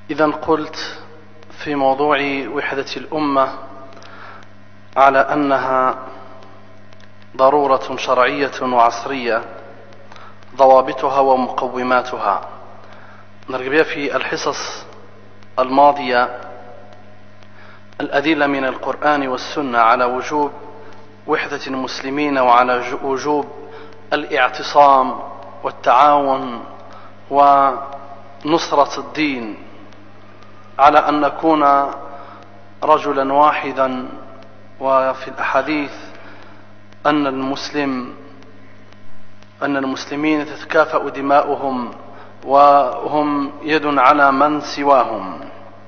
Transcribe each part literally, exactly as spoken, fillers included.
إذا قلت في موضوع وحدة الأمة على أنها ضرورة شرعية وعصرية، ضوابطها ومقوماتها. نرجع في الحصص الماضية الأدلة من القرآن والسنة على وجوب وحدة المسلمين وعلى وجوب الاعتصام والتعاون ونصرة الدين، على أن نكون رجلا واحدا. وفي الأحاديث أن المسلم أن المسلمين تتكافأ دماؤهم وهم يد على من سواهم.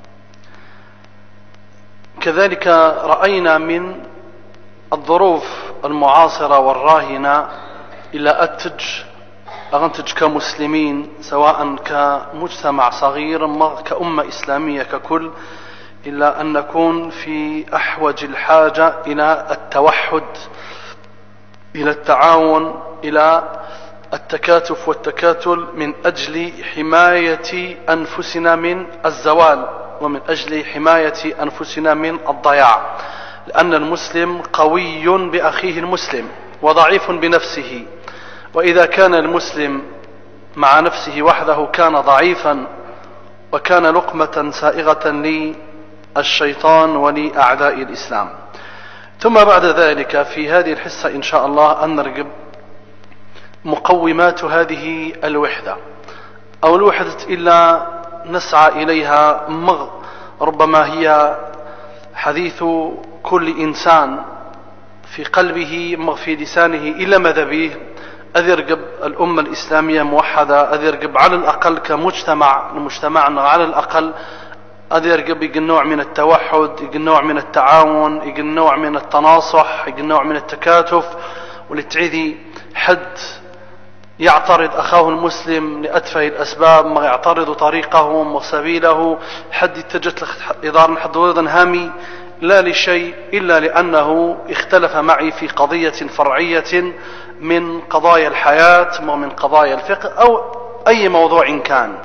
كذلك رأينا من الظروف المعاصرة والراهنة إلى أتج أغنتج كمسلمين، سواء كمجتمع صغير كأمة إسلامية ككل، إلا أن نكون في أحوج الحاجة إلى التوحد، إلى التعاون، إلى التكاتف والتكاتل من أجل حماية أنفسنا من الزوال ومن أجل حماية أنفسنا من الضياع، لأن المسلم قوي بأخيه المسلم وضعيف بنفسه، وإذا كان المسلم مع نفسه وحده كان ضعيفا وكان لقمة سائغة للشيطان ولأعداء الإسلام. ثم بعد ذلك في هذه الحصة إن شاء الله أن نرجب مقومات هذه الوحدة أو الوحدة إلا نسعى إليها مغ ربما هي حديث كل إنسان في قلبه مغ في لسانه إلى ماذا به أذرقب الأمة الإسلامية موحدة، أذرقب على الأقل كمجتمع المجتمع على الأقل أذرقب يقل نوع من التوحد، يقل نوع من التعاون، يقل نوع من التناصح، يقل نوع من التكاتف، ولتعيدي حد يعترض أخاه المسلم لأتفه الأسباب، ما يعترض طريقه وسبيله، حد اتجت إدارة حد ولدا هامي لا لشيء إلا لأنه اختلف معي في قضية فرعية من قضايا الحياة ومن قضايا الفقه أو أي موضوع كان.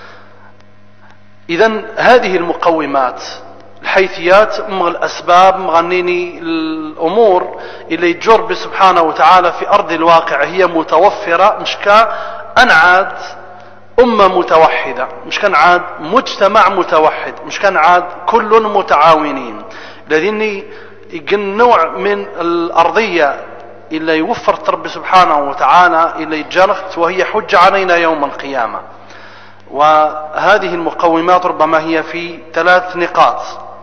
إذن هذه المقومات الحيثيات مع الأسباب مغنيني الأمور اللي يجرب سبحانه وتعالى في أرض الواقع هي متوفرة، مش كأنعاد أمة متوحدة، مش كأنعاد مجتمع متوحد، مش كأنعاد كل متعاونين، الذين يقن نوع من الأرضية إلا يوفر رب سبحانه وتعالى إلا يتجرخت وهي حجة علينا يوم القيامة. وهذه المقومات ربما هي في ثلاث نقاط.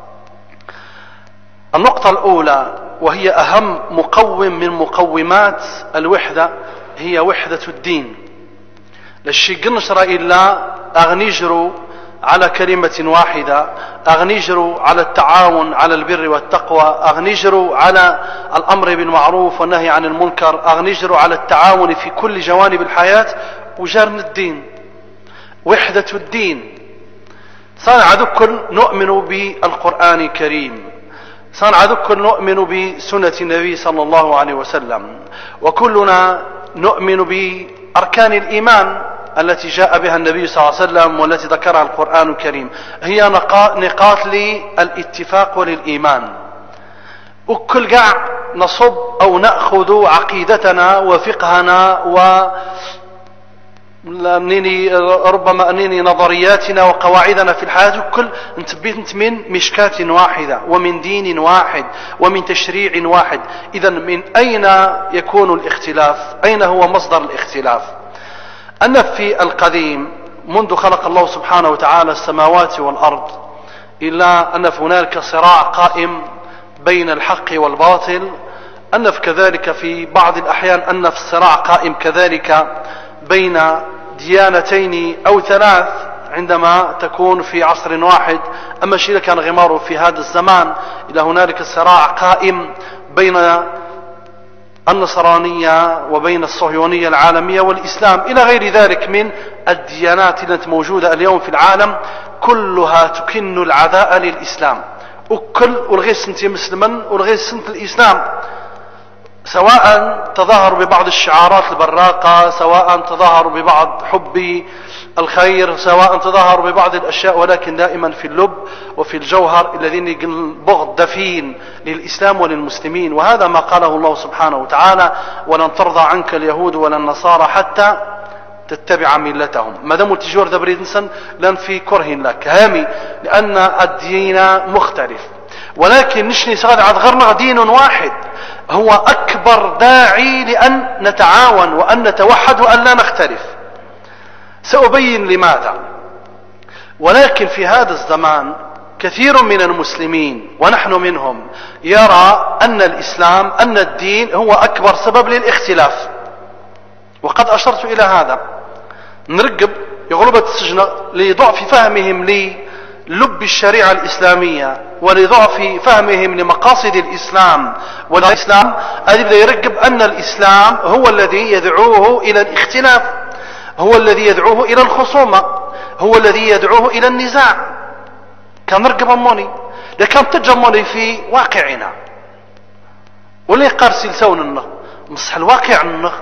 النقطة الأولى وهي أهم مقوم من مقومات الوحدة هي وحدة الدين. للشي قنشر إلا أغنيجروا على كلمة واحدة، أغنيجروا على التعاون على البر والتقوى، أغنيجروا على الأمر بالمعروف والنهي عن المنكر، أغنيجروا على التعاون في كل جوانب الحياة وجرن الدين، وحدة الدين. صنع ذكر نؤمن بالقرآن الكريم، صنع ذكر نؤمن بسنة النبي صلى الله عليه وسلم، وكلنا نؤمن بأركان الإيمان التي جاء بها النبي صلى الله عليه وسلم والتي ذكرها القرآن الكريم، هي نقاط للاتفاق وللإيمان. وكل قاع نصب أو نأخذ عقيدتنا وفقهنا و أنني ربما أنني نظرياتنا وقواعدنا في الحياة كل انتبهت من مشكاة واحدة ومن دين واحد ومن تشريع واحد. إذا من أين يكون الاختلاف؟ أين هو مصدر الاختلاف؟ أن في القديم منذ خلق الله سبحانه وتعالى السماوات والأرض إلا أن هنالك صراع قائم بين الحق والباطل، أن كذلك في بعض الأحيان أن في الصراع قائم كذلك بين ديانتين أو ثلاث عندما تكون في عصر واحد. أما الشيء كان غماره في هذا الزمان إلى هنالك صراع قائم بين النصرانية وبين الصهيونية العالمية والإسلام إلى غير ذلك من الديانات التي موجودة اليوم في العالم، كلها تكن العداء للإسلام، وكل والغير سنتي مسلما والغير سنت الإسلام، سواء تظاهروا ببعض الشعارات البراقة، سواء تظاهروا ببعض حب الخير سواء تظاهر ببعض الأشياء، ولكن دائما في اللب وفي الجوهر الذين البغض دفين للإسلام وللمسلمين. وهذا ما قاله الله سبحانه وتعالى: ولن ترضى عنك اليهود ولا النصارى حتى تتبع ملتهم. ما دام تجور دبريد انسان لن في كره لك هامي، لأن الدين مختلف. ولكن نشني سغاد عاد غرنا دين واحد هو أكبر داعي لأن نتعاون وأن نتوحد وأن لا نختلف. سأبين لماذا. ولكن في هذا الزمان كثير من المسلمين ونحن منهم يرى أن الإسلام أن الدين هو أكبر سبب للاختلاف، وقد أشرت إلى هذا. نرقب يغلبة السجن لضعف فهمهم للب الشريعة الإسلامية ولضعف فهمهم لمقاصد الإسلام والإسلام أبدأ يرقب أن الإسلام هو الذي يدعوه إلى الاختلاف، هو الذي يدعوه إلى الخصومة، هو الذي يدعوه إلى النزاع. كان نرقب أموني لكن تجموني في واقعنا واللي قارسل سوننا مصح الواقع النغ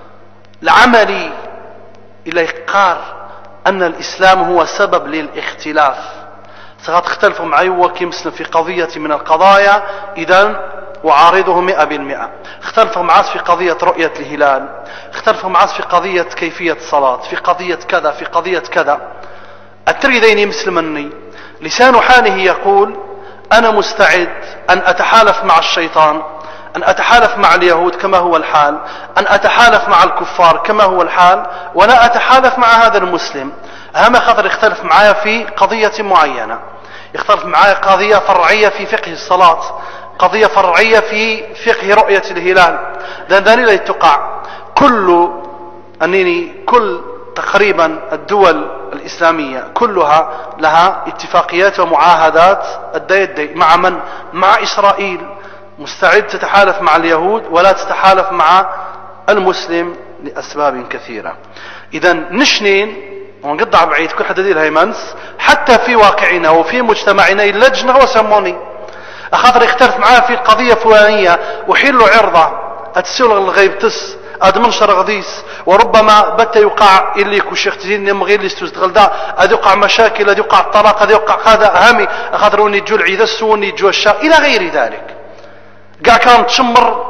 العملي إلى إقار أن الإسلام هو سبب للاختلاف. ستختلفوا معي وكمسنا في قضية من القضايا إذن وعارضه مئة بالمئة. اختلفوا معاس في قضية رؤية الهلال، اختلفوا معاس في قضية كيفية الصلاة، في قضية كذا، في قضية كذا. التريدين مسلمني لسان حاله يقول: أنا مستعد أن أتحالف مع الشيطان، أن أتحالف مع اليهود كما هو الحال، أن أتحالف مع الكفار كما هو الحال، ولا أتحالف مع هذا المسلم. أهم خطر يختلف معايا في قضية معينة، يختلف معايا قضية فرعية في فقه الصلاة، قضية فرعية في فقه رؤية الهلال. لأنني لا تقع كل أنني كل تقريبا الدول الإسلامية كلها لها اتفاقيات ومعاهدات الدي الدي مع من؟ مع إسرائيل. مستعد تتحالف مع اليهود ولا تتحالف مع المسلم لأسباب كثيرة. إذا نشنين ونقطع بعيد كل حد دير هيمنس حتى في واقعنا وفي مجتمعنا اللجنة وسموني أخاطر يختلف معاه في القضية فلانية وحيلوا عرضة أتسول الغيب تس أد منشر غديس، وربما بت يقع اللي كوشيخ تزين يمغي اللي استوزدغل دا أد يقع مشاكل، أد يقع الطلاق، أد يقع هذا أهمي أخاطر وني جو العيد السوني جو الشاء إلى غير ذلك. قاع كانت تشمر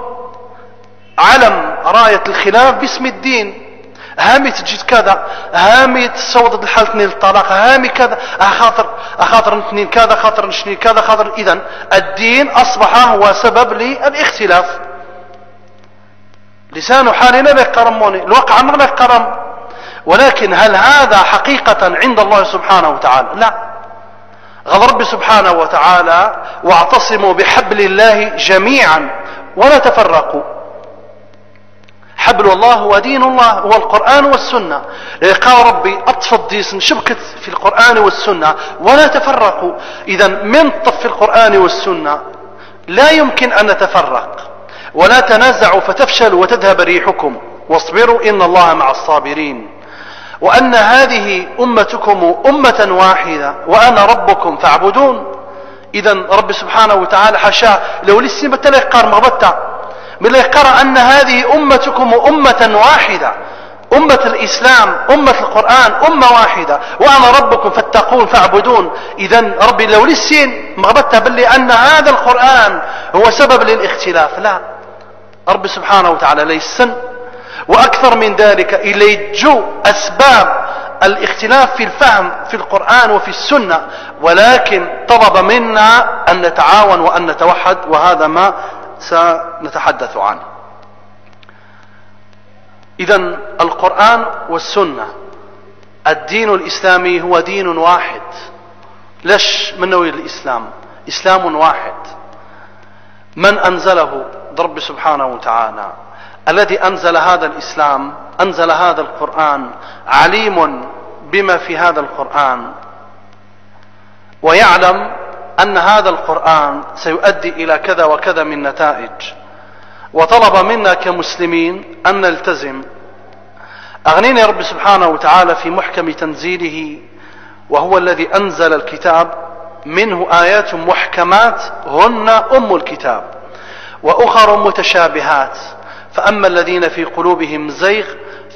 علم راية الخلاف باسم الدين، هامي تجد كذا، هامي تصوض الحالتين للطلاق، هامي كذا، أخاطر أخاطر نتنين كذا، خاطر نشني كذا، خاطر. إذن الدين أصبح هو سبب للاختلاف. لسان حالنا بيقرموني الواقع ما بيقرم. ولكن هل هذا حقيقة عند الله سبحانه وتعالى؟ لا. غض ربي سبحانه وتعالى: واعتصموا بحبل الله جميعا ولا تفرقوا. حبل الله هو دين الله، هو القرآن والسنة. قال ربي أطفى ديس شبكة في القرآن والسنة ولا تفرقوا. إذا من طف القرآن والسنة لا يمكن أن نتفرق. ولا تنازعوا فتفشلوا وتذهب ريحكم واصبروا إن الله مع الصابرين. وأن هذه أمتكم أمة واحدة وأنا ربكم فاعبدون. إذا رب سبحانه وتعالى حشا لو لسي بتلا يقار مغبتا من يقرأ أن هذه أمتكم أمة واحدة، أمة الإسلام، أمة القرآن، أمة واحدة وأنا ربكم فاتقون فاعبدون. إذا ربي لو لسين مغبتا بل أن هذا القرآن هو سبب للاختلاف. لا، رب سبحانه وتعالى ليسن. وأكثر من ذلك إلي جو أسباب الاختلاف في الفهم في القرآن وفي السنة، ولكن طلب منا أن نتعاون وأن نتوحد، وهذا ما سنتحدث عنه. إذن القرآن والسنة، الدين الإسلامي هو دين واحد. ليش من نوع الإسلام؟ إسلام واحد. من أنزله؟ رب سبحانه وتعالى. الذي أنزل هذا الإسلام، أنزل هذا القرآن، عليم بما في هذا القرآن، ويعلم أن هذا القرآن سيؤدي إلى كذا وكذا من نتائج، وطلب منا كمسلمين أن نلتزم. أغنيني رب سبحانه وتعالى في محكم تنزيله، وهو الذي أنزل الكتاب، منه آيات محكمات هن أم الكتاب، وأخر متشابهات، فأما الذين في قلوبهم زيغ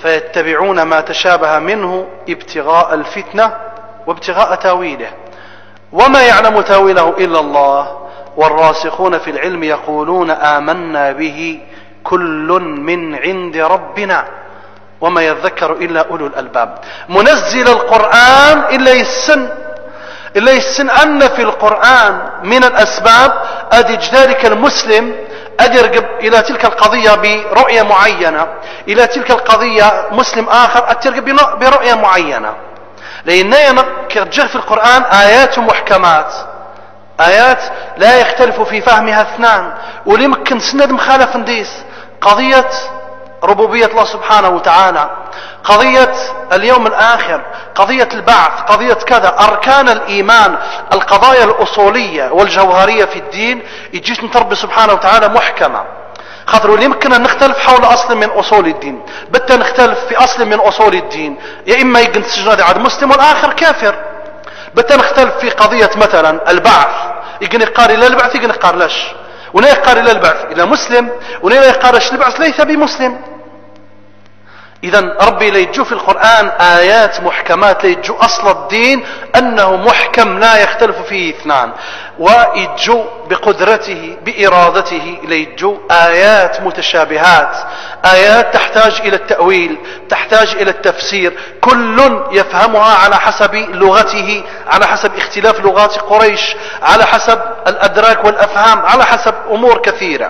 فيتبعون ما تشابه منه ابتغاء الفتنة وابتغاء تاويله وما يعلم تاويله إلا الله والراسخون في العلم يقولون آمنا به كل من عند ربنا وما يذكر إلا أولو الألباب. منزل القرآن إلا يسن إلا يسن أن في القرآن من الأسباب أدي ذلك المسلم أدي يرقب إلى تلك القضية برؤية معينة، إلى تلك القضية مسلم آخر أترقب برؤية معينة، لأن كرجع في القرآن آيات محكمات، آيات لا يختلف في فهمها اثنان، ولمكن سند مخالف نديس قضية ربوبية الله سبحانه وتعالى، قضية اليوم الآخر، قضية البعث، قضية كذا، أركان الإيمان، القضايا الأصولية والجوهرية في الدين يجيش نتربي سبحانه وتعالى محكمة. خاطر يمكن أن نختلف حول أصل من أصول الدين، بتا نختلف في أصل من أصول الدين، يا إما يجن السجن عاد مسلم والآخر كافر. بتا نختلف في قضية مثلا البعث، يجن يقال إلى البعث يجن يقال لاش، ولا يقال إلى البعث إلى مسلم، ولا يقال البعث ليس بمسلم. إذا ربي ليجو في القرآن آيات محكمات ليجو أصل الدين أنه محكم لا يختلف فيه اثنان، ويجو بقدرته بإرادته ليجو آيات متشابهات، آيات تحتاج إلى التأويل، تحتاج إلى التفسير، كل يفهمها على حسب لغته، على حسب اختلاف لغات قريش، على حسب الأدراك والأفهام، على حسب أمور كثيرة.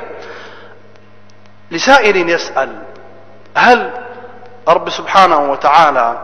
لسائل يسأل هل رب سبحانه وتعالى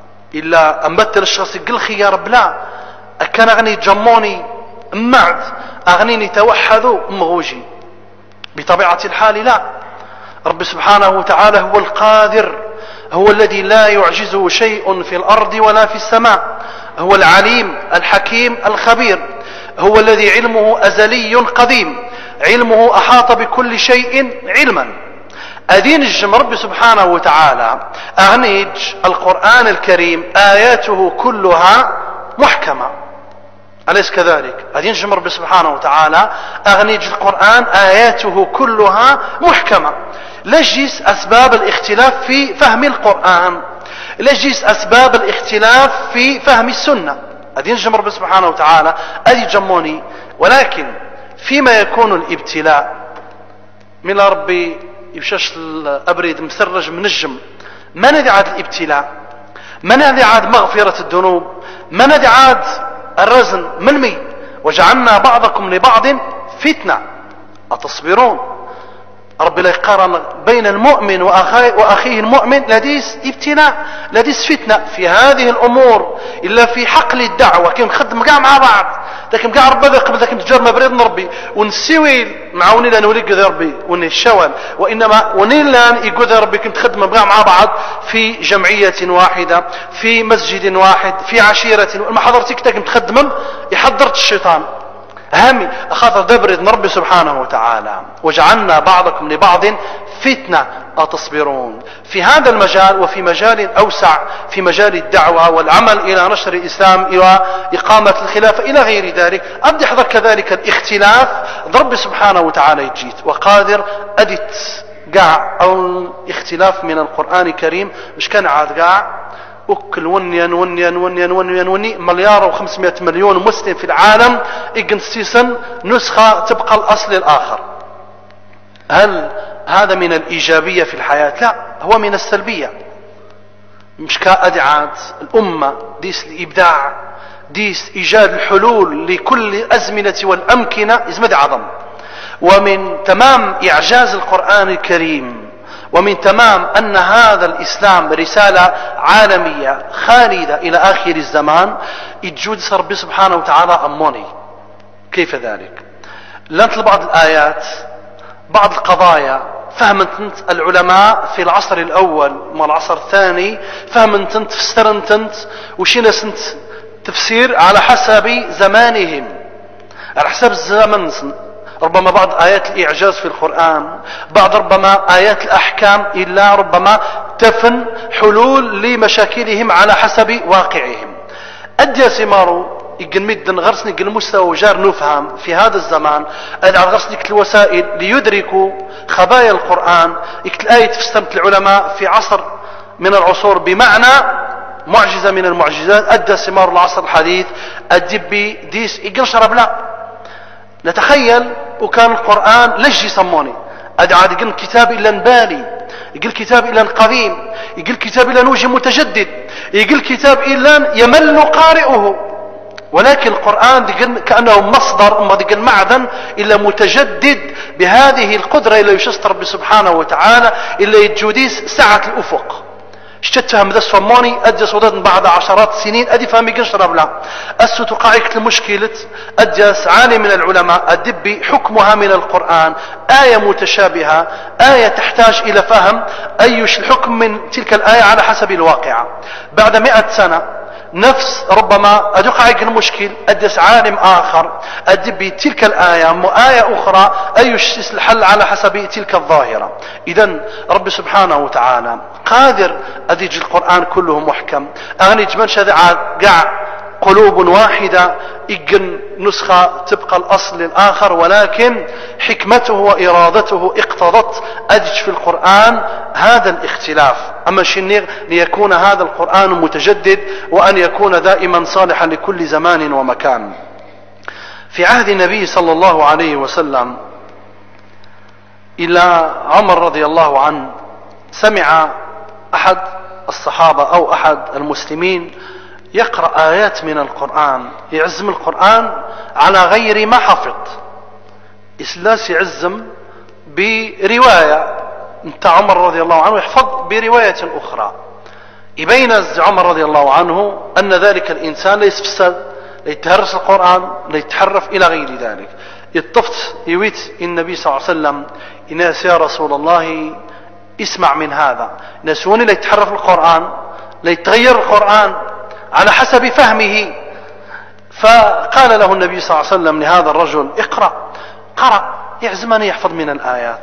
إلا أمبتل الشخص يقول خي يا رب لا أكان أغني جموني معد أغنيني توحدوا مغوجي؟ بطبيعة الحال لا، رب سبحانه وتعالى هو القادر، هو الذي لا يعجزه شيء في الأرض ولا في السماء، هو العليم الحكيم الخبير، هو الذي علمه أزلي قديم، علمه أحاط بكل شيء علما. أدين الجم رب سبحانه وتعالى أغنيج القرآن الكريم آياته كلها محكمة، أليس كذلك؟ أدين الجم رب سبحانه وتعالى أغنيج القرآن آياته كلها محكمة. لجيس أسباب الاختلاف في فهم القرآن، لجيس أسباب الاختلاف في فهم السنة. أدين الجم رب سبحانه وتعالى أدي جموني، ولكن فيما يكون الابتلاء من ربي يبشاش الأبريد مسرج من الجم، ما ندي عاد الابتلاء، ما ندي عاد مغفرة الذنوب، ما ندي عاد الرزن ملمي، وجعلنا بعضكم لبعض فتنة أتصبرون. رب لا يقارن بين المؤمن وأخيه المؤمن، لديس ابتلاء، لديس فتنة في هذه الأمور، إلا في حقل الدعوة كي نخدم كاع مع بعض، لكن كاع ربي قبل ذاك تجار ما بريد نربي ونسوي معوني لان ولي قذ ربي ونشوال، وإنما ونيلان يقول ربي كنت خدمة كاع مع بعض في جمعية واحدة، في مسجد واحد، في عشيرة، ما حضرتك كنت خدمة يحضرت الشيطان هامي أخاطر دبرد ربي سبحانه وتعالى وجعلنا بعضكم لبعض فتنة أتصبرون. في هذا المجال وفي مجال أوسع، في مجال الدعوة والعمل إلى نشر الإسلام إلى إقامة الخلافة إلى غير ذلك، أبدي يحضر كذلك الاختلاف ربي سبحانه وتعالى يجيت وقادر أدت قاع أو الاختلاف من القرآن الكريم مش كان عاد قاع وكل ونيان ونيان ونيان ونيان وني مليار وخمسمائة مليون مسلم في العالم إجنسيسا نسخة تبقى الأصل الآخر. هل هذا من الإيجابية في الحياة؟ لا، هو من السلبية. مش كأدعات الأمة ديس الإبداع، ديس إيجاد الحلول لكل الأزمنة والأمكنة إزمد عظم. ومن تمام إعجاز القرآن الكريم ومن تمام أن هذا الإسلام رسالة عالمية خالدة إلى آخر الزمان يجود ربي سبحانه وتعالى أموني. كيف ذلك؟ لنت بعض الآيات بعض القضايا فهمت العلماء في العصر الأول ما العصر الثاني، فهمت فسرنت وشينا سنت تفسير على حسب زمانهم، على حسب الزمن. ربما بعض آيات الإعجاز في القرآن، بعض ربما آيات الأحكام، إلا ربما تفن حلول لمشاكلهم على حسب واقعهم. أدي سمارو يقلمد غرسني المستوى جار نفهم في هذا الزمان أدعى غرسني الوسائل ليدركوا خبايا القرآن. الآية تفسرت العلماء في عصر من العصور بمعنى معجزة من المعجزات أدى ثمار العصر الحديث الدبي ديس يقل شرب لا نتخيل وكان القرآن ليش يسموني أدى عاد يقل كتاب إلا نبالي يقل كتاب إلا قديم يقل كتاب إلا وجه متجدد يقل كتاب إلا يمل قارئه ولكن القرآن كأنه مصدر ما معدن إلا متجدد بهذه القدرة إلا يشستر ربي سبحانه وتعالى إلا يتجوديس سعة الأفق اشتت فهم ذا الصماني أدي صدد بعد عشرات السنين أدي فهمي قنشرب لا أسو تقاعك المشكلة أدي سعاني من العلماء أدبي حكمها من القرآن آية متشابهة آية تحتاج إلى فهم أيش الحكم من تلك الآية على حسب الواقع بعد مئة سنة نفس ربما أدقائق المشكل أدس عالم آخر أدبي تلك الآية وآية أخرى أيش الحل على حسب تلك الظاهرة إذن رب سبحانه وتعالى قادر أديج القرآن كله محكم أغنيج من شذع قع قلوب واحدة إجن نسخة تبقى الأصل الآخر ولكن حكمته وإرادته اقتضت أدج في القرآن هذا الاختلاف أما شنيغ ليكون هذا القرآن متجدد وأن يكون دائما صالحا لكل زمان ومكان. في عهد النبي صلى الله عليه وسلم إلى عمر رضي الله عنه سمع أحد الصحابة أو أحد المسلمين يقرأ آيات من القرآن يعزم القرآن على غير ما حفظ إسلاس يعزم برواية انت عمر رضي الله عنه يحفظ برواية أخرى يبين عمر رضي الله عنه أن ذلك الإنسان ليس فسد ليتهرس القرآن ليتحرف إلى غير ذلك يطفت يويت النبي صلى الله عليه وسلم إناس يا رسول الله اسمع من هذا نسوني ليتحرف القرآن ليتغير القرآن على حسب فهمه فقال له النبي صلى الله عليه وسلم لهذا الرجل اقرأ قرأ يعزمني يحفظ من الآيات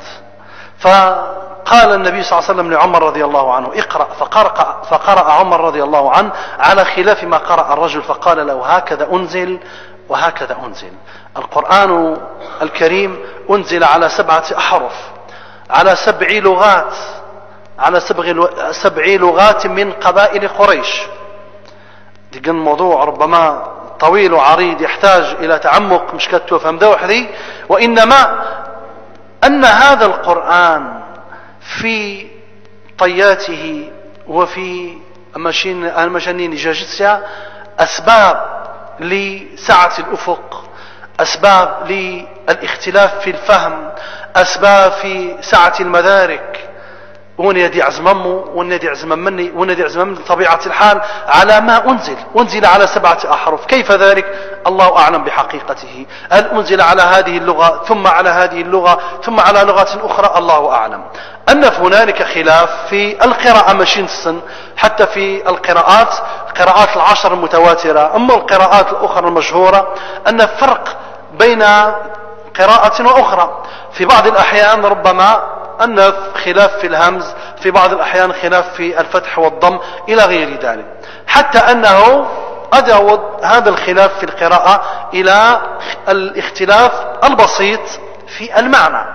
فقال النبي صلى الله عليه وسلم لعمر رضي الله عنه اقرأ فقرأ, فقرأ عمر رضي الله عنه على خلاف ما قرأ الرجل فقال له هكذا أنزل وهكذا أنزل. القرآن الكريم أنزل على سبعة أحرف على سبع لغات على سبع لغات من قبائل قريش. دي موضوع ربما طويل وعريض يحتاج إلى تعمق مش كتو فهم ده وحدي وإنما أن هذا القرآن في طياته وفي المشانين جاجتها أسباب لسعة الأفق أسباب للاختلاف في الفهم أسباب في سعة المدارك ونادي عزممه ونادي عزمم مني ونادي عزمم من طبيعة الحال على ما أنزل أنزل على سبعة أحرف كيف ذلك الله أعلم بحقيقته هل أنزل على هذه اللغة ثم على هذه اللغة ثم على لغة أخرى الله أعلم. أن هنالك خلاف في القراءة مشينسن حتى في القراءات القراءات العشر المتواترة أما القراءات الأخرى المشهورة أن فرق بين قراءة وأخرى في بعض الأحيان ربما أن خلاف في الهمز في بعض الأحيان خلاف في الفتح والضم إلى غير ذلك حتى أنه أدعو هذا الخلاف في القراءة إلى الاختلاف البسيط في المعنى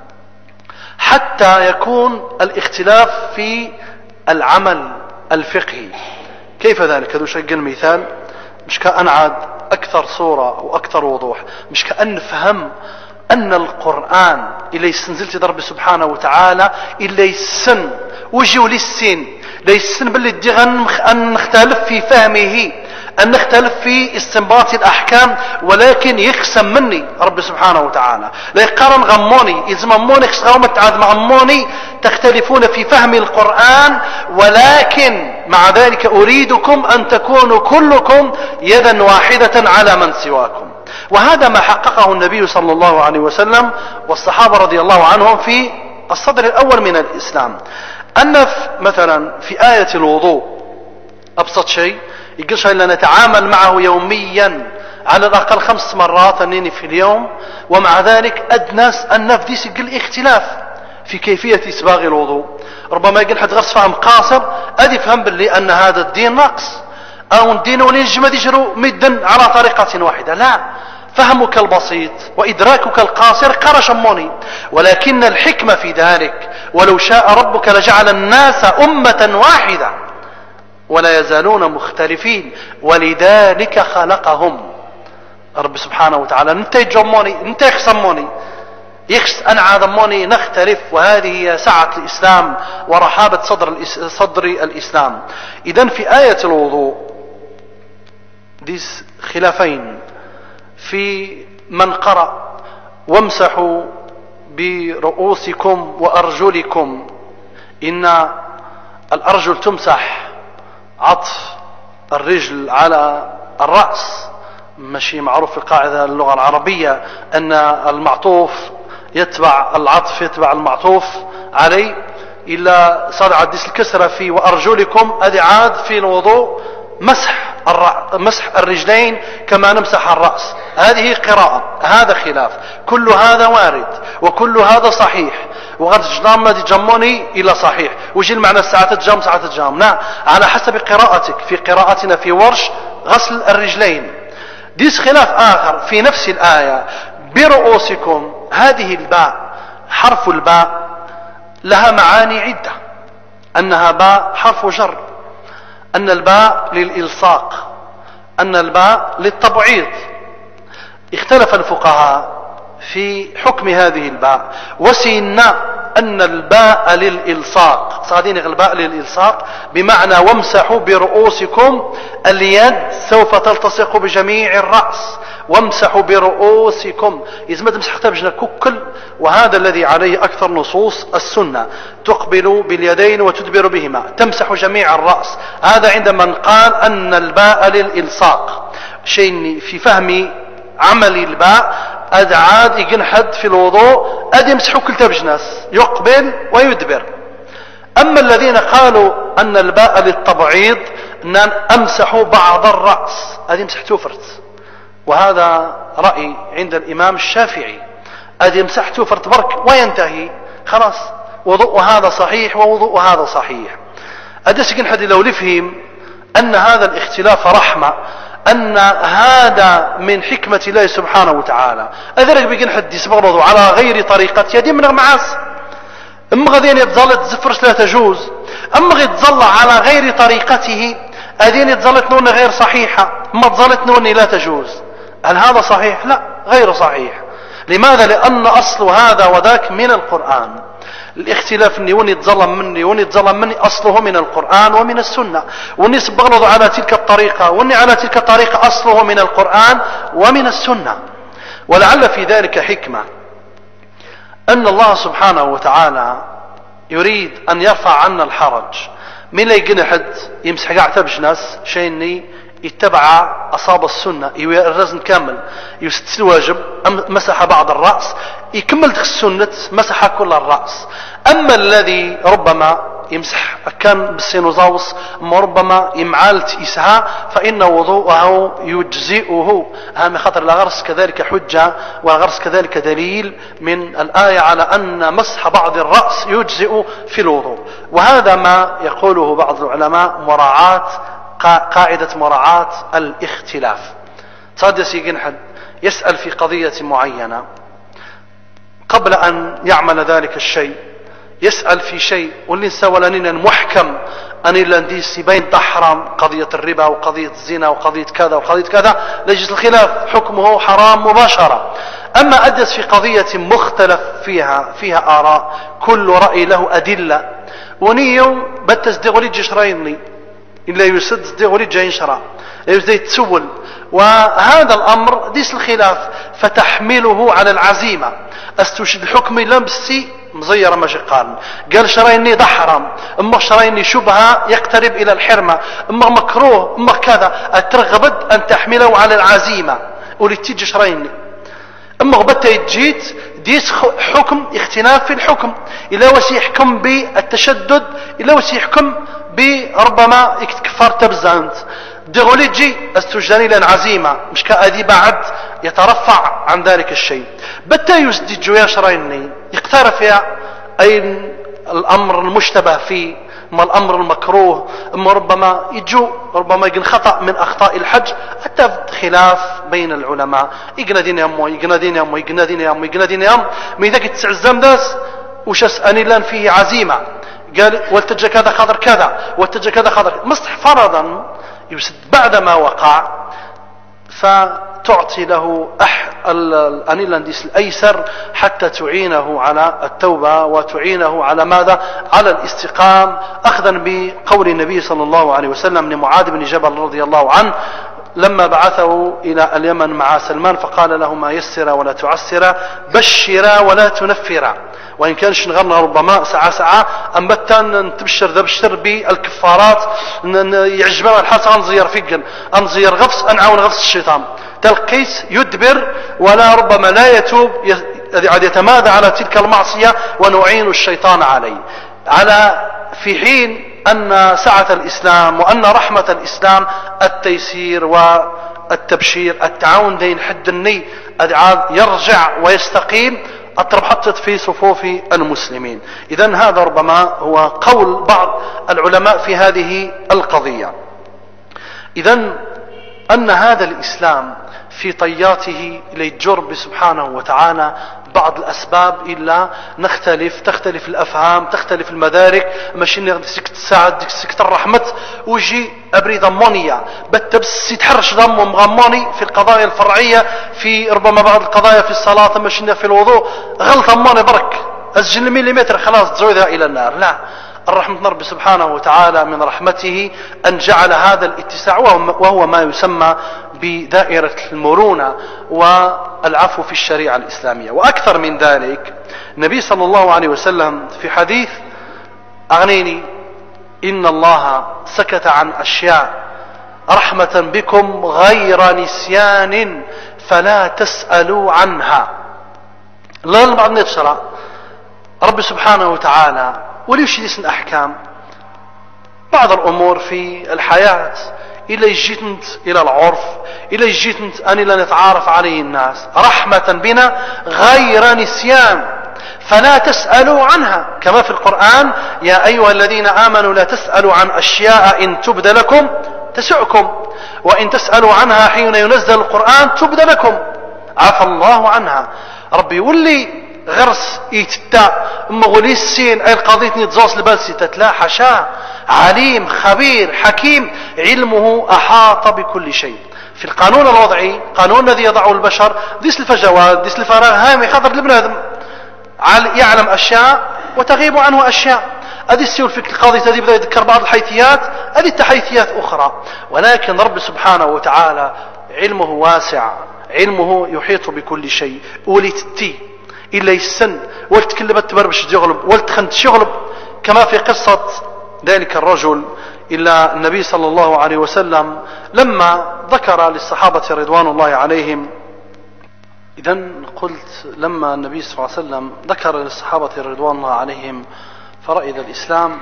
حتى يكون الاختلاف في العمل الفقهي. كيف ذلك؟ هذا شيء المثال مش كأن عاد أكثر صورة وأكثر وضوح مش كأن فهم أن القرآن إلا يستنزلت ضرب سبحانه وتعالى إلا يسن وجيو للسن لا يسن بل الدغن أن نختلف في فهمه أن نختلف في استنباط الأحكام ولكن يقسم مني رب سبحانه وتعالى لا يقارن غموني يزمموني غومت عاد مغموني تختلفون في فهم القرآن ولكن مع ذلك أريدكم أن تكونوا كلكم يدا واحدة على من سواكم. وهذا ما حققه النبي صلى الله عليه وسلم والصحابة رضي الله عنهم في الصدر الأول من الإسلام. أن مثلا في آية الوضوء أبسط شيء يقولش إلا نتعامل معه يوميا على الأقل خمس مرات أنني في اليوم ومع ذلك أدناس النفس يقول اختلاف في كيفية إسباغ الوضوء. ربما يقول حد غص فهم قاصر أدي فهم باللي أن هذا الدين ناقص أو الدين ونجم يجروا مدا على طريقة واحدة لا فهمك البسيط وإدراكك القاصر قرشموني، ولكن الحكمة في ذلك ولو شاء ربك لجعل الناس أمة واحدة ولا يزالون مختلفين ولذلك خلقهم. رب سبحانه وتعالى انت يجموني انت يخصموني يخص أن عادموني نختلف، وهذه هي سعة الإسلام ورحابة صدر, صدر الإسلام. إذن في آية الوضوء ديس خلافين في من قرأ وامسحوا برؤوسكم وأرجلكم، إن الأرجل تمسح عطف الرجل على الرأس، ماشي معروف في القاعدة اللغة العربية أن المعطوف يتبع العطف يتبع المعطوف عليه، إلا صار عديس الكسرة في وأرجلكم أدي عاد في الوضوء مسح مسح الرجلين كما نمسح الرأس. هذه قراءة، هذا خلاف، كل هذا وارد وكل هذا صحيح، وغد جنام ما تجموني إلى صحيح. وجي المعنى ساعة تجام ساعة تجام، لا، على حسب قراءتك. في قراءتنا في ورش غسل الرجلين. ديس خلاف آخر في نفس الآية برؤوسكم، هذه الباء حرف الباء لها معاني عدة، أنها باء حرف جر، أن الباء للإلصاق، أن الباء للتبعيض. اختلف الفقهاء في حكم هذه الباء، وسينا أن الباء للإلصاق، صادين الباء للإلصاق بمعنى وامسحوا برؤوسكم، اليد سوف تلتصق بجميع الرأس، وامسحوا برؤوسكم إذا ما تمسح تبجنا ككل. وهذا الذي عليه أكثر نصوص السنة، تقبل باليدين وتدبر بهما، تمسح جميع الرأس. هذا عند من قال أن الباء للإلصاق. شيء في فهم عمل الباء أدعاد يجنحد في الوضوء أد يمسحوا كل تبجناس يقبل ويدبر. أما الذين قالوا أن الباء للتبعيض أن أمسحوا بعض الرأس أد يمسح توفرت، وهذا رأي عند الإمام الشافعي، أد يمسح توفرت برك وينتهي خلاص، وضوء هذا صحيح ووضوء هذا صحيح. أدس يجنحد لو لفهم أن هذا الاختلاف رحمة، أن هذا من حكمة الله سبحانه وتعالى. أذلك بيجن حد يسبغضوا على غير طريقة يدي من معاس، أما غذين يتظل تزفرش لا تجوز، أما غي تظل على غير طريقته أذين يتظلت نون غير صحيحة، ما تظلت نون لا تجوز. هل هذا صحيح؟ لا، غير صحيح. لماذا؟ لأن أصل هذا وذاك من القرآن. الاختلاف اني وني تظلم مني وني تظلم مني اصله من القرآن ومن السنة، وني سبغلظ على تلك الطريقة وني على تلك الطريقة اصله من القرآن ومن السنة. ولعل في ذلك حكمة ان الله سبحانه وتعالى يريد ان يرفع عنا الحرج من لا يقن حد يمسح قاع تبش ناس شيني يتبع أصاب السنة الرزن كامل يست الواجب مسح بعض الرأس يكمل السنة مسح كل الرأس. أما الذي ربما يمسح كان بالسينوزاوس ما ربما يمعالت إسها فإن وضوءه يجزئه. هم خطر الغرس كذلك حجة، والغرس كذلك دليل من الآية على أن مسح بعض الرأس يجزئ في الوضوء. وهذا ما يقوله بعض العلماء مراعاة قاعدة مراعاة الاختلاف. صادس يجنحد يسأل في قضية معينة قبل أن يعمل ذلك الشيء، يسأل في شيء واللي سولانين محكم أن اللانديس بين حرام، قضية الربا وقضية الزنا وقضية كذا وقضية كذا، لجز الخلاف حكمه حرام مباشرة. أما أدس في قضية مختلف فيها فيها آراء، كل رأي له أدلة، ونيو بتزدغ لي جشريني إلا يسد دغولي جاي ينشرع يبدأ يتسول. وهذا الأمر ديس الخلاف فتحمله على العزيمة. استشهد الحكم لمسي مزيرة ماشي قال قال شرايني ذا حرام، اما شرايني شبهة يقترب إلى الحرمة، اما مكروه، اما كذا، اترغبت أن تحمله على العزيمة ولتيجي شرايني. اما غبت يجيت ديس حكم اختلاف في الحكم، إلا وسي يحكم بالتشدد، إلا وسي يحكم بربما يكفر تبزانت دغولي جي استجاني لان عزيمة مش كأذي بعد يترفع عن ذلك الشيء. بتا يسدي جويا شرايني يقترف يا أي الأمر المشتبه فيه ما الأمر المكروه، أما ربما يجو ربما يكون خطأ من أخطاء الحج، حتى خلاف بين العلماء يقنا دين يمو يقنا دين يمو يقنا دين يمو يقنا دين يمو ميذاك تسعزم داس وش أسأني لان فيه عزيمة قال والتجا كذا خضر كذا والتجا كذا خضر مصح فرضا يسد بعد ما وقع فتعطي له أح الأنيلانديس الأيسر حتى تعينه على التوبة وتعينه على ماذا؟ على الاستقام، أخذا بقول النبي صلى الله عليه وسلم لمعاذ بن جبل رضي الله عنه لما بعثه إلى اليمن مع سلمان فقال له ما يسر ولا تعسر بشر ولا تنفر. وإن كان شنغرنا ربما ساعة ساعة أنبتان تبشر ذا بشر بالكفارات يعجبنا الحاس أنزير فقن أنزير غفص أنعون غفص الشيطان تلقيس يدبر ولا ربما لا يتوب عاد يتمادى على تلك المعصية ونعين الشيطان عليه. على في حين أن سعة الإسلام وأن رحمة الإسلام التيسير والتبشير التعاون دين حد الني يرجع ويستقيم أطرب حطت في صفوف المسلمين. إذن هذا ربما هو قول بعض العلماء في هذه القضية. إذن أن هذا الإسلام في طياته ليجرب سبحانه وتعالى بعض الأسباب إلا نختلف تختلف الأفهام تختلف المدارك ماشي نغدسك تساعد ديك الرحمة ويجي أبريد أمونية بتبس يتحرش ضم مغموني في القضايا الفرعية في ربما بعض القضايا في الصلاة ماشي في الوضوء غلط أموني برك أسجل مليمتر خلاص تزويدها إلى النار. لا، الرحمة رب سبحانه وتعالى من رحمته أن جعل هذا الاتساع وهو ما يسمى بدائرة المرونة والعفو في الشريعة الإسلامية. وأكثر من ذلك النبي صلى الله عليه وسلم في حديث أغنيني إن الله سكت عن أشياء رحمة بكم غير نسيان فلا تسألوا عنها. لا بعض نفسنا رب سبحانه وتعالى وليش يسن أحكام بعض الأمور في الحياة إلا جيتنت إلى العرف إلا جيتنت أن لا نتعارف عليه الناس رحمة بنا غير نسيان فلا تسألوا عنها كما في القرآن يا أيها الذين آمنوا لا تسألوا عن أشياء إن تبد لكم تسؤكم وإن تسألوا عنها حين ينزل القرآن تبد لكم عفى الله عنها. ربي يولي غرس يتتا مغولي السين اي القضية نتزوص لبالسي تتلا حشا عليم خبير حكيم علمه احاط بكل شيء. في القانون الوضعي قانون الذي يضعه البشر ديس الفجوات ديس الفراغ هامي خاطر لبنادم يعلم اشياء وتغيب عنه اشياء. هذه السيول في القاضي تدي بدأ يذكر بعض الحيثيات هذه تحيثيات اخرى. ولكن رب سبحانه وتعالى علمه واسع علمه يحيط بكل شيء. ولتتي إلا يسن والتكلمت تبربش تغلب والتخنت شغلب كما في قصة ذلك الرجل إلا النبي صلى الله عليه وسلم لما ذكر للصحابة رضوان الله عليهم. إذن قلت لما النبي صلى الله عليه وسلم ذكر للصحابة رضوان الله عليهم فرائد الإسلام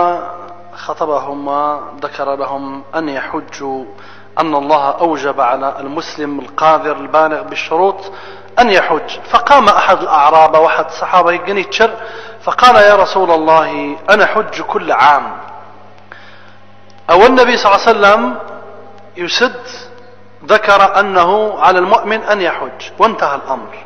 وخطبهم وذكر لهم أن يحجوا أن الله أوجب على المسلم القادر البالغ بالشروط أن يحج. فقام أحد الأعراب واحد الصحابة يقنيتشر فقال يا رسول الله أنا حج كل عام. أو النبي صلى الله عليه وسلم يسد ذكر أنه على المؤمن أن يحج وانتهى الأمر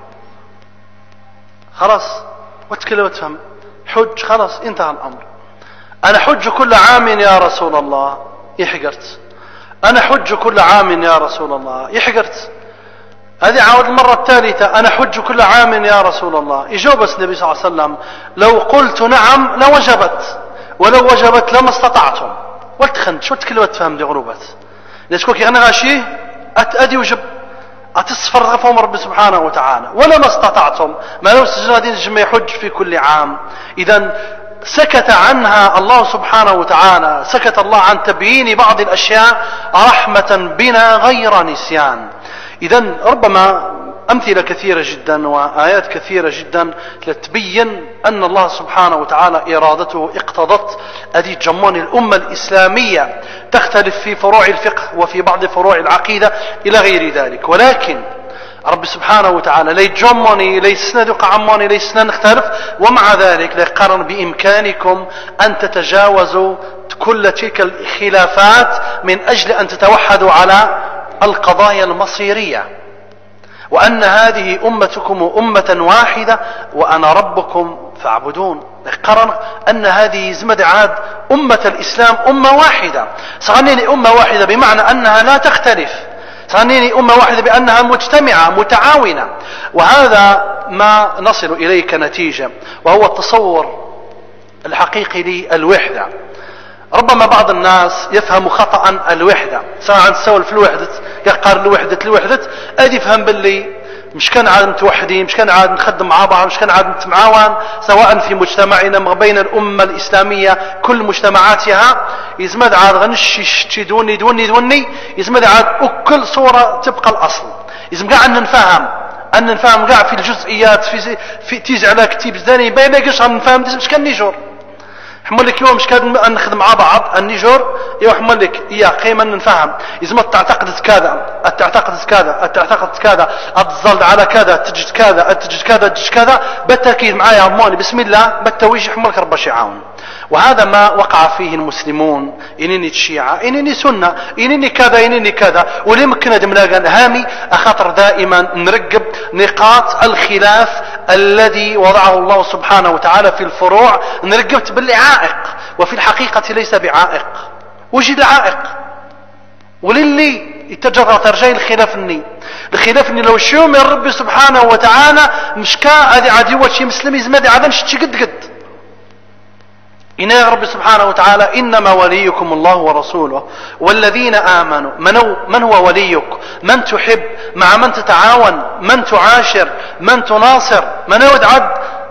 خلاص وتكلم وتفهم حج خلاص انتهى الأمر. أنا حج كل عام يا رسول الله يحقرت أنا حج كل عام يا رسول الله يحقرت. هذه عاود المرة الثالثة أنا حج كل عام يا رسول الله يجوب النبي صلى الله عليه وسلم لو قلت نعم لوجبت ولو وجبت لما استطعتم. والتخنت شو تكلمة تفهم دي غروبات ليسكوك يعني غاشيه أتأدي وجب أتصفر غفهم رب سبحانه وتعالى ولما استطعتم ما لو سجل هذه الجمع يحج في كل عام. إذن سكت عنها الله سبحانه وتعالى سكت الله عن تبيين بعض الأشياء رحمة بنا غير نسيان. إذن ربما أمثلة كثيرة جدا وآيات كثيرة جدا تبين أن الله سبحانه وتعالى إرادته اقتضت أدي جمان الأمة الإسلامية تختلف في فروع الفقه وفي بعض فروع العقيدة إلى غير ذلك. ولكن رب سبحانه وتعالى ليجمني ليسند قعموني ليسنا نختلف، ومع ذلك ليقرن بإمكانكم أن تتجاوزوا كل تلك الخلافات من أجل أن تتوحدوا على القضايا المصيرية، وأن هذه أمتكم أمة واحدة وأنا ربكم فاعبدون. قرن أن هذه زمد عاد أمة الإسلام أمة واحدة، صغنيني أمة واحدة بمعنى أنها لا تختلف، صغنيني أمة واحدة بأنها مجتمعة متعاونة. وهذا ما نصل إليه كنتيجة، وهو التصور الحقيقي للوحدة. ربما بعض الناس يفهم خطأ الوحدة، سواء تسول في الوحدة يقار الوحدة الوحدة أدي يفهم باللي مش كان عاد متوحدين، مش كان عاد نخدم مع بعض، مش كان عاد نتمعاون سواء في مجتمعنا ما بين الأمة الإسلامية كل مجتمعاتها، يزمد عاد غنش تدوني دوني دوني يزمد عاد وكل صورة تبقى الأصل. يزمد قاعد نفهم أن نفهم قاعد في الجزئيات في في تيجي على كتيب زاني باين قش نفهم مش كان نيجور حمل لك يوم مش كان نخدم مع بعض النيجور يو حمل لك يا قيمة نفهم يزمد تعتقد كذا تعتقد كذا تعتقد كذا أتظل على كذا تجد كذا تجد كذا تجد كذا بالتأكيد معايا عماني بسم الله بالتويج يحملك رب يعاون. وهذا ما وقع فيه المسلمون، إنني الشيعة إنني سنة إنني كذا إنني كذا، ولي مكنا دملاقا هامي أخاطر دائما نرقب نقاط الخلاف الذي وضعه الله سبحانه وتعالى في الفروع، نرقبت باللي عائق وفي الحقيقة ليس بعائق، وجد العائق وللي يتجرى ترجي الخلافني الخلافني لو شو من ربي سبحانه وتعالى مش كا هذه عادي وشي مسلم يزمد عدن شتي قد قد إن يا رب سبحانه وتعالى إنما وليكم الله ورسوله والذين آمنوا. من هو, من هو وليك؟ من تحب، مع من تتعاون، من تعاشر، من تناصر، من يود عد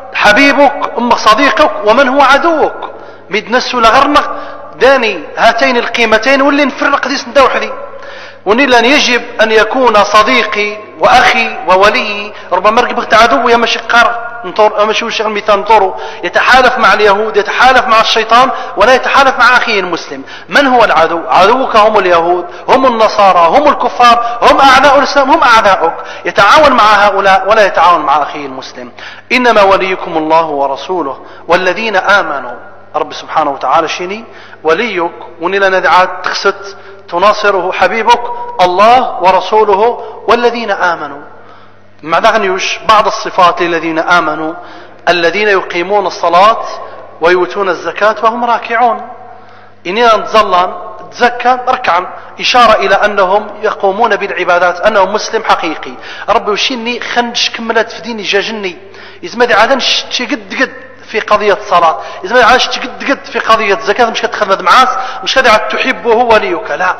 حبيبك أم صديقك، ومن هو عدوك. مد نسو لغرنق داني هاتين القيمتين واللي نفرق ديس ندوحدي، ونيلا يجب أن يكون صديقي وأخي وولي ربما رقبت عدو يا مشقار نطور مشي وش المثال نطوره يتحالف مع اليهود يتحالف مع الشيطان ولا يتحالف مع أخيه المسلم. من هو العدو؟ عدوك هم اليهود، هم النصارى، هم الكفار، هم أعداء الإسلام، هم أعداؤك. يتعاون مع هؤلاء ولا يتعاون مع أخيه المسلم. إنما وليكم الله ورسوله والذين آمنوا. رب سبحانه وتعالى شيني وليك ونلا ندعات تخست تناصره حبيبك الله ورسوله والذين آمنوا. مع دغنيوش بعض الصفات للذين آمنوا: الذين يقيمون الصلاة ويؤتون الزكاة وهم راكعون. إننا نتظلن تزكى ركعا، إشارة إلى أنهم يقومون بالعبادات، أنهم مسلم حقيقي. ربي وشيني خنش كملت في ديني جاجني يزمد عادنش قد قد في قضية صلاة، إذا ما عادش تقد قد في قضية زكاة مش كتخدم معاس مش كده تحب وهو وليك. لا،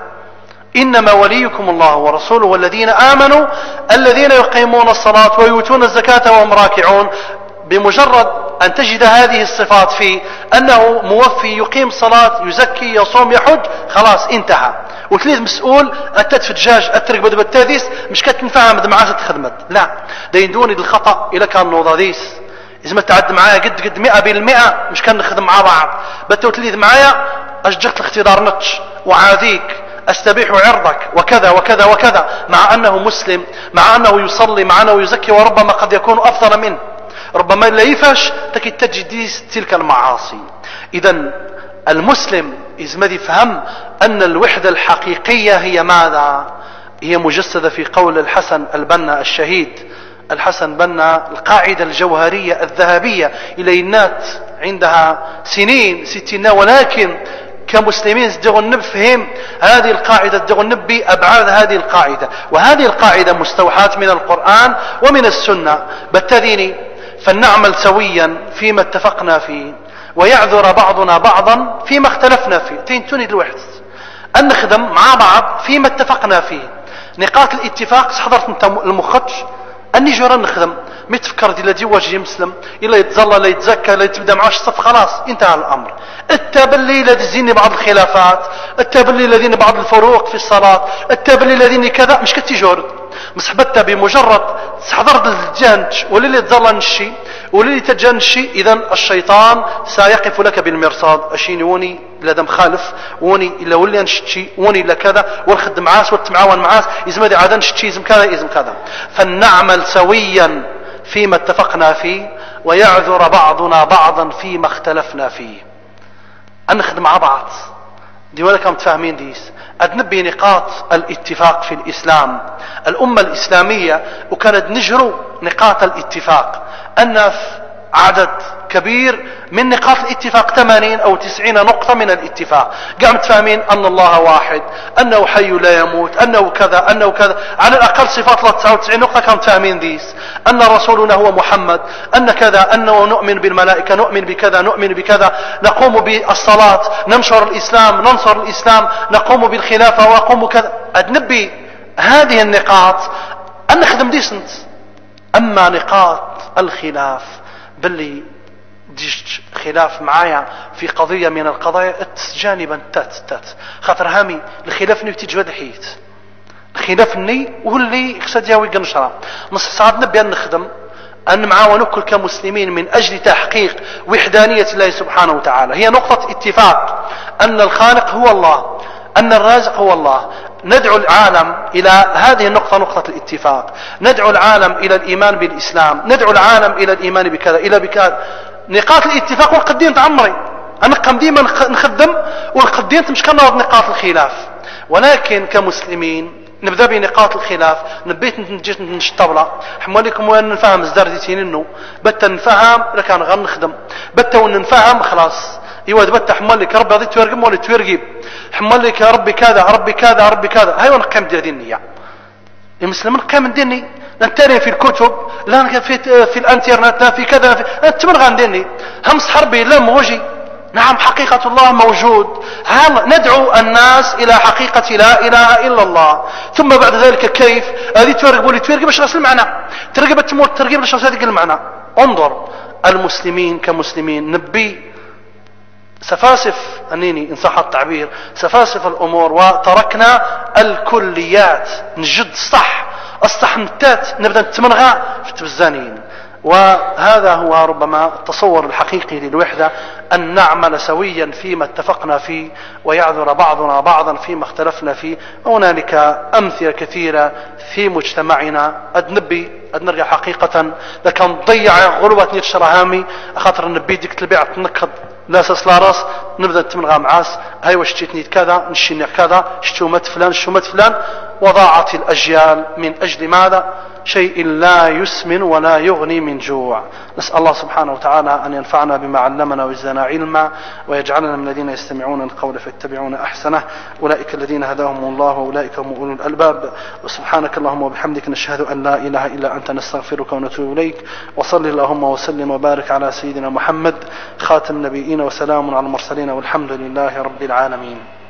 إنما وليكم الله ورسوله والذين آمنوا الذين يقيمون الصلاة ويؤتون الزكاة وهم راكعون. بمجرد أن تجد هذه الصفات فيه أنه موفي يقيم صلاة يزكي يصوم يحج خلاص انتهى. وثليث مسؤول أتت دجاج أترك بدب التاديس مش كتنفهم دمعات تخدمت. لا، ديندوني الخطأ إلى كان نوضاديس إذا ما تعد معايا قد قد مئة بالمئة مش كان نخدم مع بعض بتو تليذ معايا أشجعت الاختيار نتش وعاذيك أستبيح عرضك وكذا وكذا وكذا، مع أنه مسلم، مع أنه يصلي، مع أنه يزكي، وربما قد يكون أفضل منه، ربما لا يفش تكي تجديس تلك المعاصي. إذن المسلم إذا ما يفهم أن الوحدة الحقيقية هي ماذا؟ هي مجسدة في قول الحسن البنا الشهيد الحسن بنا القاعدة الجوهرية الذهبية إلى النات عندها سنين ستين، ولكن كمسلمين سدغن نفهم هذه القاعدة سدغن نبي أبعاد هذه القاعدة. وهذه القاعدة مستوحاة من القرآن ومن السنة. بالتالي فلنعمل سويا فيما اتفقنا فيه ويعذر بعضنا بعضا فيما اختلفنا فيه. تنتوني الوحدة أن نخدم مع بعض فيما اتفقنا فيه. نقاط الاتفاق حضرت انت المخطش أني جرى نخدم متفكر دي الذي وجه مسلم إلا يتظل لا يتزكى لا يتبدأ معاش صف خلاص انتهى الأمر. التابلي الذين بعض الخلافات، التابلي الذين بعض الفروق في الصلاة، التابلي الذين كذا مش كتجور مسحبتها بمجرد حضرت الجانش وللي تظل نشي وللي تجنشي، إذا الشيطان سيقف لك بالمرصاد، أشيني وني لدى مخالف وني إلا ولي نشتشي وني إلا كذا والخد معاس والتمعاون معاس إذا ما عاد نشتشي إذا كذا إذا كذا. فلنعمل سويا فيما اتفقنا فيه ويعذر بعضنا بعضا فيما اختلفنا فيه. نخدم مع بعض دي ولا كم تفاهمين ديس أدنبي نقاط الاتفاق في الإسلام. الأمة الإسلامية وكانت نجروا نقاط الاتفاق، الناس عدد كبير من نقاط الاتفاق، ثمانين أو تسعين نقطة من الاتفاق، قام تفهمين أن الله واحد، أنه حي لا يموت، أنه كذا أنه كذا، على الأقل صفات الله تسعة وتسعين نقطة كانوا تفهمين ديس، أن رسولنا هو محمد، أن كذا، أنه نؤمن بالملائكة، نؤمن بكذا، نؤمن بكذا، نقوم بالصلاة، ننشر الإسلام، ننصر الإسلام، نقوم بالخلافة وأقوم كذا. أدنبي هذه النقاط أن نخدم ديسنت. أما نقاط الخلاف باللي ديشت خلاف معايا في قضية من القضايا جانبا تات تات خاطر هامي الخلافني تجود حيت الخلافني واللي يقصد ياوي قنشرة نص ساعات نبي أن نخدم أن معاونوا كل كمسلمين من أجل تحقيق وحدانية الله سبحانه وتعالى. هي نقطة اتفاق أن الخالق هو الله، أن الرازق هو الله. ندعو العالم إلى هذه النقطة، نقطة الاتفاق. ندعو العالم إلى الإيمان بالإسلام، ندعو العالم إلى الإيمان بكذا إلى بكذا. نقاط الاتفاق والقدين تعمري أنا قم ديما نخدم والقدين مش كنا نقاط الخلاف، ولكن كمسلمين نبدأ بنقاط الخلاف. نبيت نجيت نشطبلا حمالكم وين نفهم زدردتين إنه بتا نفهم لكان غير نخدم بتا وين نفهم خلاص يواد بتا حمالك ربي هذي تورقم ولا تورقيب حمالك يا ربي كذا ربي كذا ربي كذا. هاي وانا قام ديني يعني المسلمين قام ديني ننتري في الكتب لا في في الانترنت لا في كذا في انت من غانديني همس حربي لا موجي. نعم حقيقة الله موجود، ندعو الناس إلى حقيقة لا إله إلا الله. ثم بعد ذلك كيف هذه تورق بولي تورق باش رأس المعنى ترقب تموت ترقب باش رأس هذه المعنى. انظر المسلمين كمسلمين نبي سفاسف أنيني إن صح التعبير سفاسف الأمور وتركنا الكليات نجد صح الصحنتات نبدأ نتمنغى في التبزانين. وهذا هو ربما التصور الحقيقي للوحدة، أن نعمل سويا فيما اتفقنا فيه ويعذر بعضنا بعضا فيما اختلفنا فيه. هنالك أمثلة كثيرة في مجتمعنا أدنبي أدنرجع حقيقة لكن ضيع غلوة نيتشر هامي خاطر النبي ديك تلبيع تنكض لا سلا راس نبدأ نتمنغى معاس هاي واش تشيتني كذا نشيني كذا شتومت فلان شتومت فلان وضاعت الأجيال من أجل ماذا؟ شيء لا يسمن ولا يغني من جوع. نسأل الله سبحانه وتعالى أن ينفعنا بما علمنا ويزدنا علما ويجعلنا من الذين يستمعون القول فيتبعون أحسنه. أولئك الذين هداهم الله وأولئك هم أولو الألباب. وسبحانك اللهم وبحمدك نشهد أن لا إله إلا أنت نستغفرك ونتوب إليك. وصل اللهم وسلم وبارك على سيدنا محمد خاتم النبيين وسلام على المرسلين والحمد لله رب العالمين.